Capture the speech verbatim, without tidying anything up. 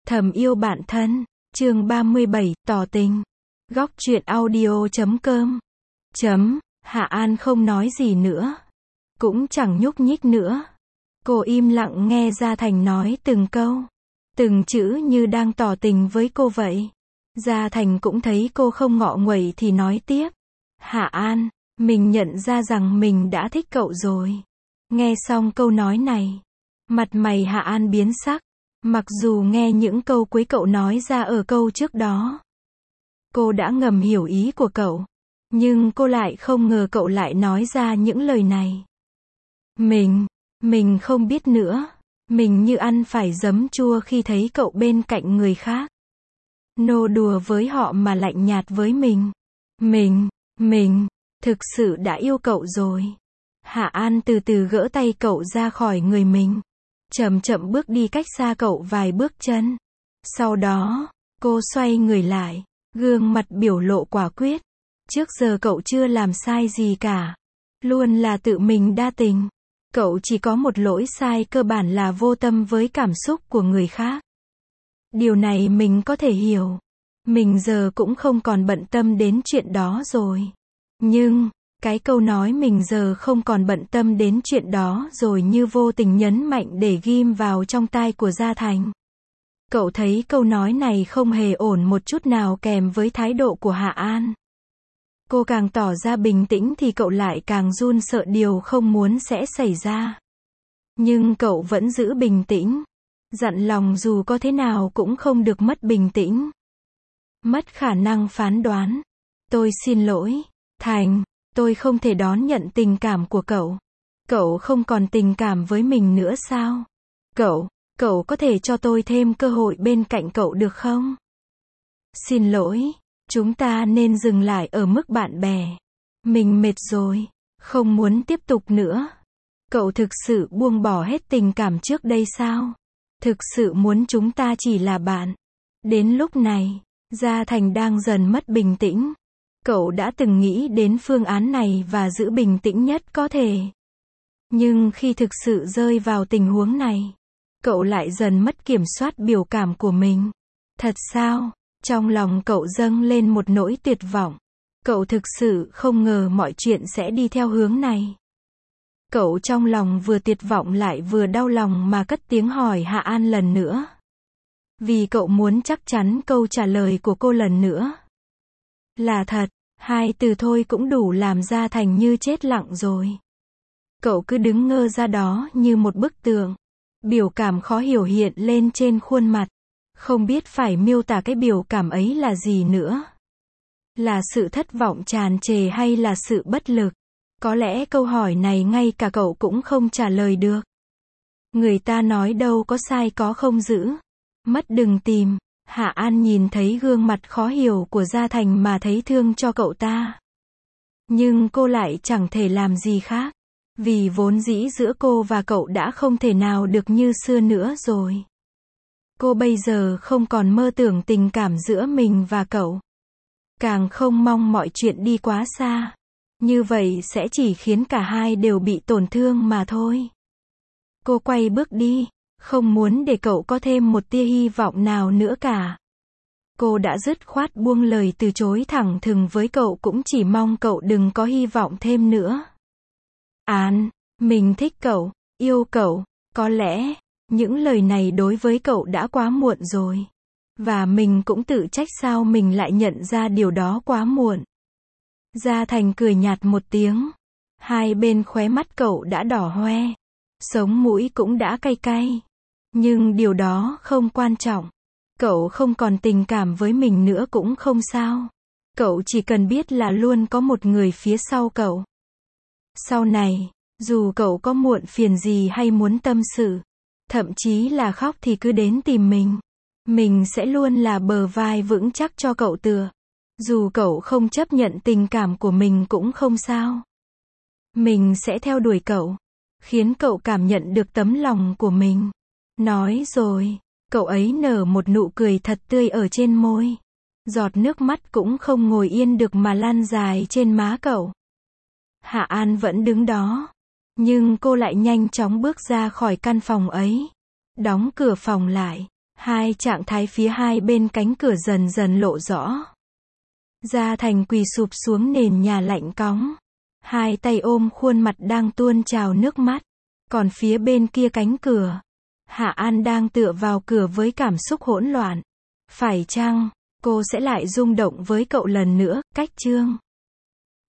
Thầm yêu bạn thân, chương ba mươi bảy, tỏ tình. Góc truyện audio chấm com. Chấm, Hạ An không nói gì nữa. Cũng chẳng nhúc nhích nữa. Cô im lặng nghe Gia Thành nói từng câu. Từng chữ như đang tỏ tình với cô vậy. Gia Thành cũng thấy cô không ngọ nguậy thì nói tiếp. Hạ An, mình nhận ra rằng mình đã thích cậu rồi. Nghe xong câu nói này, mặt mày Hạ An biến sắc. Mặc dù nghe những câu cuối cậu nói ra ở câu trước đó, cô đã ngầm hiểu ý của cậu, nhưng cô lại không ngờ cậu lại nói ra những lời này. Mình, mình không biết nữa. Mình như ăn phải giấm chua khi thấy cậu bên cạnh người khác. Nô đùa với họ mà lạnh nhạt với mình. Mình, mình, thực sự đã yêu cậu rồi. Hạ An từ từ gỡ tay cậu ra khỏi người mình. Chậm chậm bước đi cách xa cậu vài bước chân. Sau đó, cô xoay người lại, gương mặt biểu lộ quả quyết. Trước giờ cậu chưa làm sai gì cả. Luôn là tự mình đa tình. Cậu chỉ có một lỗi sai cơ bản là vô tâm với cảm xúc của người khác. Điều này mình có thể hiểu. Mình giờ cũng không còn bận tâm đến chuyện đó rồi. Nhưng, cái câu nói mình giờ không còn bận tâm đến chuyện đó rồi như vô tình nhấn mạnh để ghim vào trong tai của Gia Thành. Cậu thấy câu nói này không hề ổn một chút nào kèm với thái độ của Hạ An. Cô càng tỏ ra bình tĩnh thì cậu lại càng run sợ điều không muốn sẽ xảy ra. Nhưng cậu vẫn giữ bình tĩnh. Dặn lòng dù có thế nào cũng không được mất bình tĩnh. Mất khả năng phán đoán. Tôi xin lỗi, Thành. Tôi không thể đón nhận tình cảm của cậu. Cậu không còn tình cảm với mình nữa sao? Cậu, cậu có thể cho tôi thêm cơ hội bên cạnh cậu được không? Xin lỗi, chúng ta nên dừng lại ở mức bạn bè. Mình mệt rồi, không muốn tiếp tục nữa. Cậu thực sự buông bỏ hết tình cảm trước đây sao? Thực sự muốn chúng ta chỉ là bạn. Đến lúc này, Gia Thành đang dần mất bình tĩnh. Cậu đã từng nghĩ đến phương án này và giữ bình tĩnh nhất có thể. Nhưng khi thực sự rơi vào tình huống này, cậu lại dần mất kiểm soát biểu cảm của mình. Thật sao? Trong lòng cậu dâng lên một nỗi tuyệt vọng. Cậu thực sự không ngờ mọi chuyện sẽ đi theo hướng này. Cậu trong lòng vừa tuyệt vọng lại vừa đau lòng mà cất tiếng hỏi Hạ An lần nữa. Vì cậu muốn chắc chắn câu trả lời của cô lần nữa. Là thật, hai từ thôi cũng đủ làm Gia Thành như chết lặng rồi. Cậu cứ đứng ngơ ra đó như một bức tượng. Biểu cảm khó hiểu hiện lên trên khuôn mặt. Không biết phải miêu tả cái biểu cảm ấy là gì nữa. Là sự thất vọng tràn trề hay là sự bất lực? Có lẽ câu hỏi này ngay cả cậu cũng không trả lời được. Người ta nói đâu có sai có không giữ. Mất đừng tìm. Hạ An nhìn thấy gương mặt khó hiểu của Gia Thành mà thấy thương cho cậu ta. Nhưng cô lại chẳng thể làm gì khác. Vì vốn dĩ giữa cô và cậu đã không thể nào được như xưa nữa rồi. Cô bây giờ không còn mơ tưởng tình cảm giữa mình và cậu. Càng không mong mọi chuyện đi quá xa. Như vậy sẽ chỉ khiến cả hai đều bị tổn thương mà thôi. Cô quay bước đi. Không muốn để cậu có thêm một tia hy vọng nào nữa cả. Cô đã dứt khoát buông lời từ chối thẳng thừng với cậu cũng chỉ mong cậu đừng có hy vọng thêm nữa. An, mình thích cậu, yêu cậu, có lẽ, những lời này đối với cậu đã quá muộn rồi. Và mình cũng tự trách sao mình lại nhận ra điều đó quá muộn. Gia Thành cười nhạt một tiếng. Hai bên khóe mắt cậu đã đỏ hoe. Sống mũi cũng đã cay cay. Nhưng điều đó không quan trọng. Cậu không còn tình cảm với mình nữa cũng không sao. Cậu chỉ cần biết là luôn có một người phía sau cậu. Sau này, dù cậu có muộn phiền gì hay muốn tâm sự, thậm chí là khóc thì cứ đến tìm mình. Mình sẽ luôn là bờ vai vững chắc cho cậu tựa. Dù cậu không chấp nhận tình cảm của mình cũng không sao. Mình sẽ theo đuổi cậu, khiến cậu cảm nhận được tấm lòng của mình. Nói rồi, cậu ấy nở một nụ cười thật tươi ở trên môi. Giọt nước mắt cũng không ngồi yên được mà lan dài trên má cậu. Hạ An vẫn đứng đó. Nhưng cô lại nhanh chóng bước ra khỏi căn phòng ấy. Đóng cửa phòng lại. Hai trạng thái phía hai bên cánh cửa dần dần lộ rõ. Gia Thành quỳ sụp xuống nền nhà lạnh cóng. Hai tay ôm khuôn mặt đang tuôn trào nước mắt. Còn phía bên kia cánh cửa, Hạ An đang tựa vào cửa với cảm xúc hỗn loạn. Phải chăng, cô sẽ lại rung động với cậu lần nữa, cách chương